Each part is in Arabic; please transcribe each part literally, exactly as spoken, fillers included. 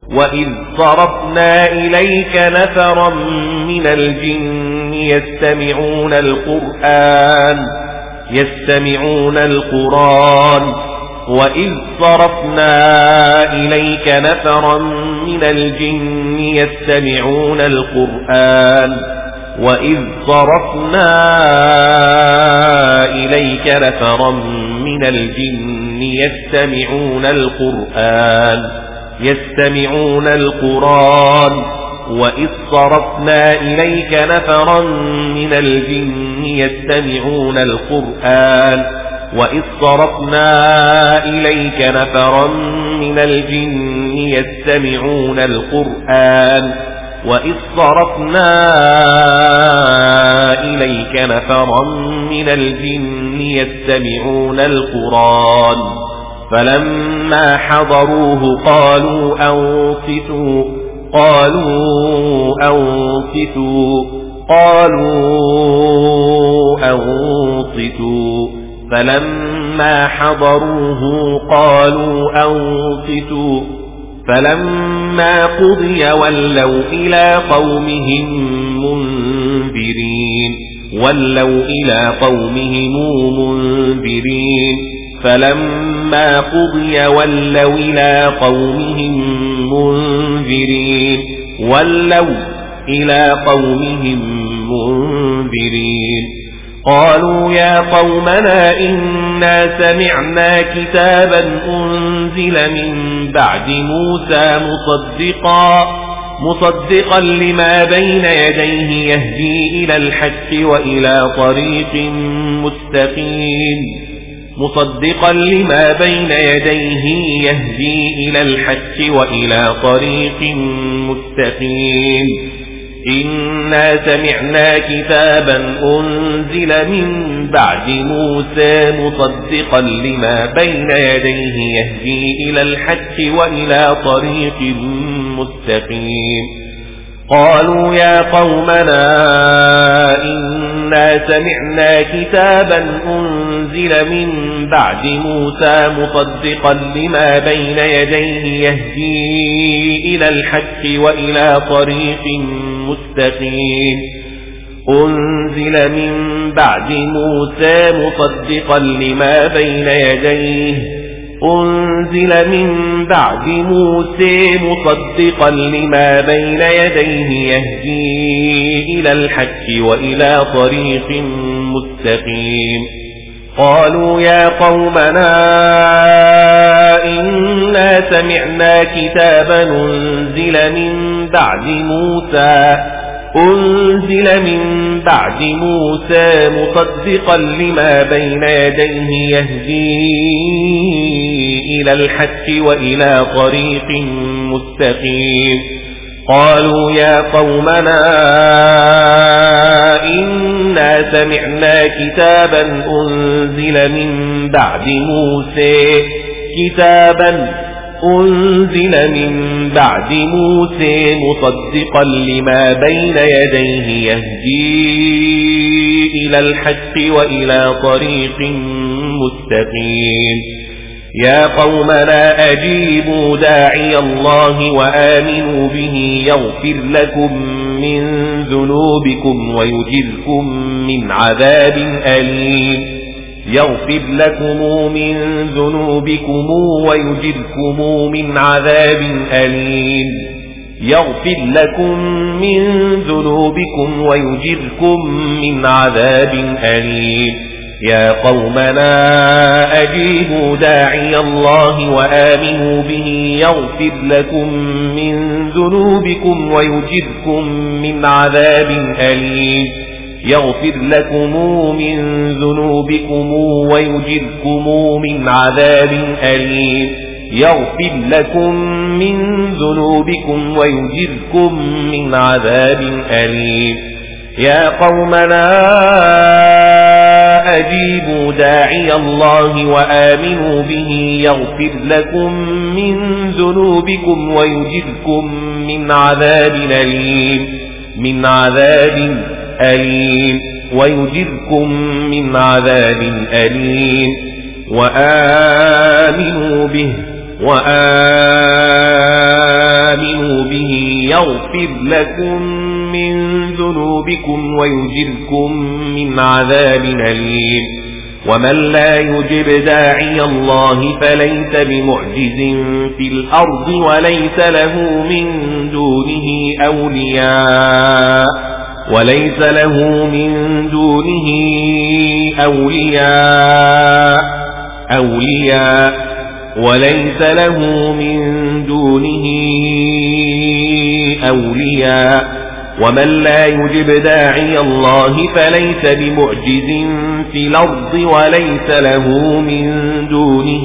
وإذ صرفنا إليك نفرا من الجن يستمعون القرآن يستمعون القرآن وإذ صرفنا إليك نفرا من الجن يستمعون القرآن وإذ صرفنا إليك نفرا من الجن يستمعون القرآن يستمعون القرآن وإذ صرفنا إليك نفرا من الجن يستمعون القرآن وإذ صرفنا إليك نفرا من الجن يستمعون القرآن وإذ صرفنا إليك نفرا من الجن يستمعون القرآن فلما حضروه قالوا أنصتوا قالوا أنصتوا قالوا أنصتوا فلما حضروه قالوا أنصتوا فلما قضي ولوا إلى قومهم منذرين ولوا إلى قومهم منذرين فلما قضي ولوا إلى قومهم منذرين ولوا إلى قومهم منذرين قالوا يا قومنا إنا سمعنا كتابا أنزل من بعد موسى مصدقا مصدقا لما بين يديه يهدي إلى الحق وإلى طريق مستقيم مصدقا لما بين يديه يهدي إلى الحق وإلى طريق مستقيم إنا سمعنا كتابا أنزل من بعد موسى مصدقا لما بين يديه يهدي إلى الحق وإلى طريق مستقيم قالوا يا قومنا إنا سمعنا كتابا أنزل من بعد موسى مصدقا لما بين يديه يهدي إلى الحق وإلى طريق مستقيم أنزل من بعد موسى مصدقا لما بين يديه أنزل من بعد موسى مصدقا لما بين يديه يهدي إلى الحق وإلى طريق مستقيم قالوا يا قومنا إنا سمعنا كتابا أنزل من بعد موسى أنزل من بعد موسى مصدقا لما بين يديه يهدي إلى الحق وإلى طريق مستقيم قالوا يا قومنا إنا سمعنا كتابا أنزل من بعد موسى كتابا أنزل من بعد موسى مصدقا لما بين يديه يهدي إلى الحق وإلى طريق مستقيم يا قومنا أجيبوا داعي الله وآمنوا به يغفر لكم من ذنوبكم ويجركم من عذاب أليم يغفر لكم من ذنوبكم ويجركم من عذاب أليم يغفر لكم من ذنوبكم ويجركم من عذاب أليم يا قومنا أجيبوا داعي الله وآمنوا به يغفر لكم من ذنوبكم ويجركم من عذاب أليم يغفر لكم من ذنوبكم ويجركم من عذاب أليم يغفر لكم من ذنوبكم ويجركم من عذاب أليم يا قومنا أجيبوا داعي الله وآمنوا به يغفر لكم من ذنوبكم ويجركم من عذاب أليم من عذاب أليم ويجركم من عذاب أليم وآمنوا به وآمنوا يغفر لكم من ذنوبكم ويجركم من عذاب أليم ومن لا يجب داعي الله فليس بمعجز في الأرض وليس له من دونه أولياء وليس له من دونه أولياء أولياء وليس له من دونه أولياء ومن لا يجب داعي الله فليس بمعجز في الأرض وليس له من دونه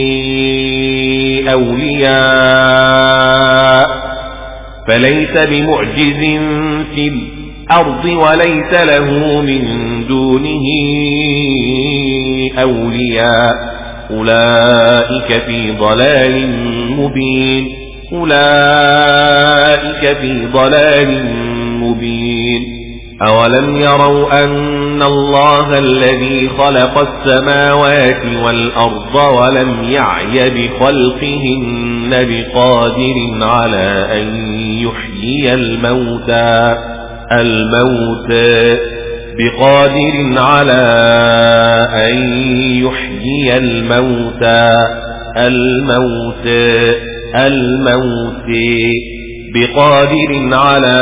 أولياء فليس بمعجز في الأرض وليس له من دونه أولياء أولئك في ضلال مبين أولئك في ضلال مبين أولم يروا أن الله الذي خلق السماوات والأرض ولم يعي بخلقهن بقادر على أن يحيي الموتى الموتى بقادر على أن يحيي الموتى الموتى الموتى بقادر على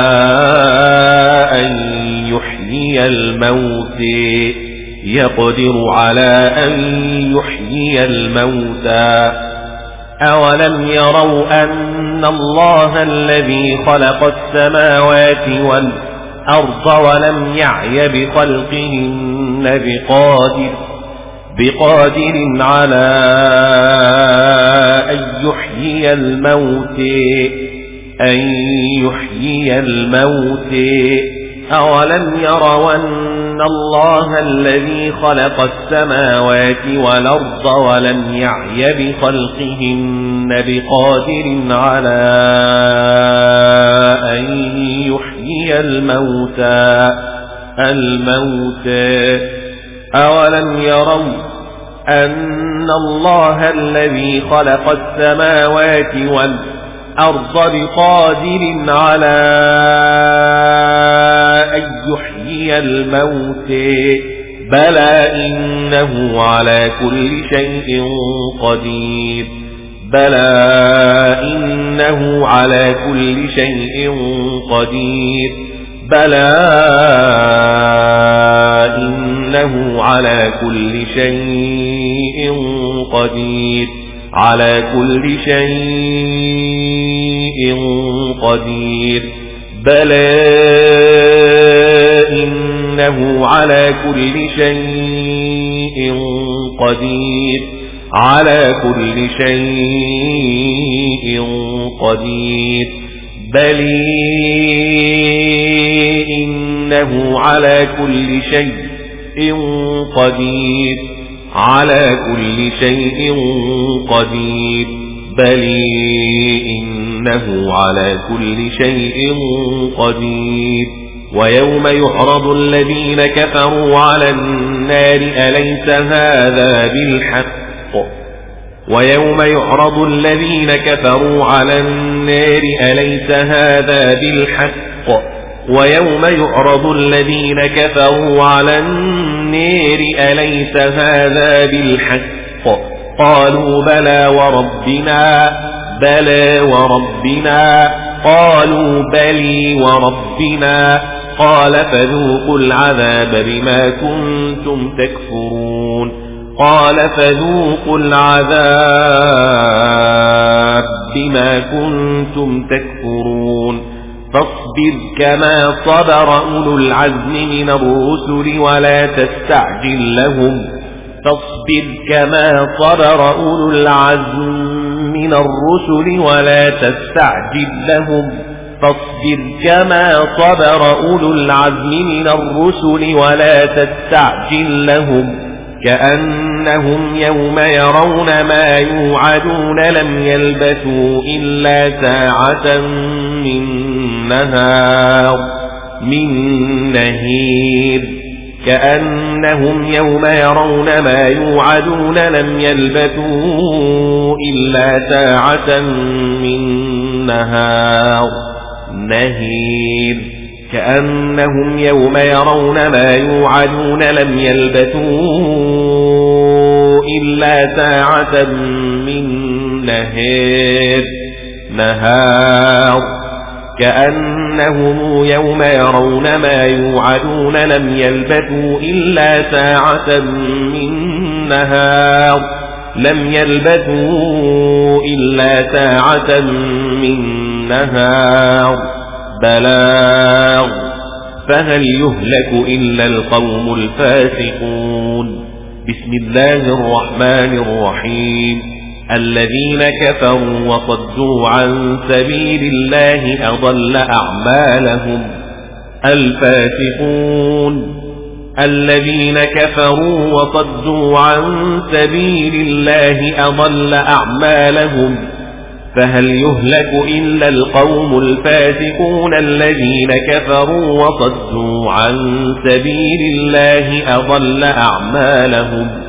أن يحيي الموتى يقدر على أن يحيي الموتى أولم يروا أن الله الذي خلق السماوات والأرض ولم يعي بخلقهن بقادر بقادر على أن يحيي الموتى أن يحيي الموتى أولم يروا أن الله الذي خلق السماوات والأرض ولم يعي بخلقهن بقادر على أن يحيي الموتى الموتى أولم يروا أن الله الذي خلق السماوات والأرض بقادر على أن يحيي الموتى بلى إنه على كل شيء قدير بلى إنه على كل شيء قدير بلى إنه على كل شيء قدير على كل شيء قدير بلى إنه على كل شيء قدير على كل شيء قدير بل إنه على كل شيء قدير على كل شيء قدير بل إنه على كل شيء قدير ويوم يعرض الذين كفروا على النار أليس هذا بالحق ويوم يعرض الذين كفروا على النار أليس هذا بالحق ويوم يعرض الذين كفروا على النار أليس هذا بالحق قالوا بلى وربنا بلى وربنا قالوا بلي وربنا قال فذوقوا العذاب بما كنتم تكفرون قال فذوقوا العذاب بما كنتم تكفرون فاصبر كما صبر أولو العزم من الرسل ولا تستعجل لهم فاصبر كما صبر أولو العزم من الرسل ولا تستعجل لهم فاصبر كما صبر أولو العزم من الرسل ولا تستعجل لهم كأنهم يوم يرون ما يوعدون لم يلبثوا إلا ساعة من نهار من نهير كأنهم يوم يرون ما يوعدون لم يلبثوا إلا ساعة من نهار نهير كأنهم يوم يرون ما يوعدون لم يلبثوا إلا ساعة من نهار نهار كأنهم يوم يرون ما يوعدون لم يلبثوا إلا ساعة من نهار لم يلبثوا إلا ساعة من نهار بلاغ فهل يهلك إلا القوم الفاسقون. بسم الله الرحمن الرحيم. الذين كفروا وصدوا عن سبيل الله أضل أعمالهم. الفاسقون الذين كفروا وصدوا عن سبيل الله أضل أعمالهم. فهل يهلك إلا القوم الفاسقون الذين كفروا وصدوا عن سبيل الله أضل أعمالهم.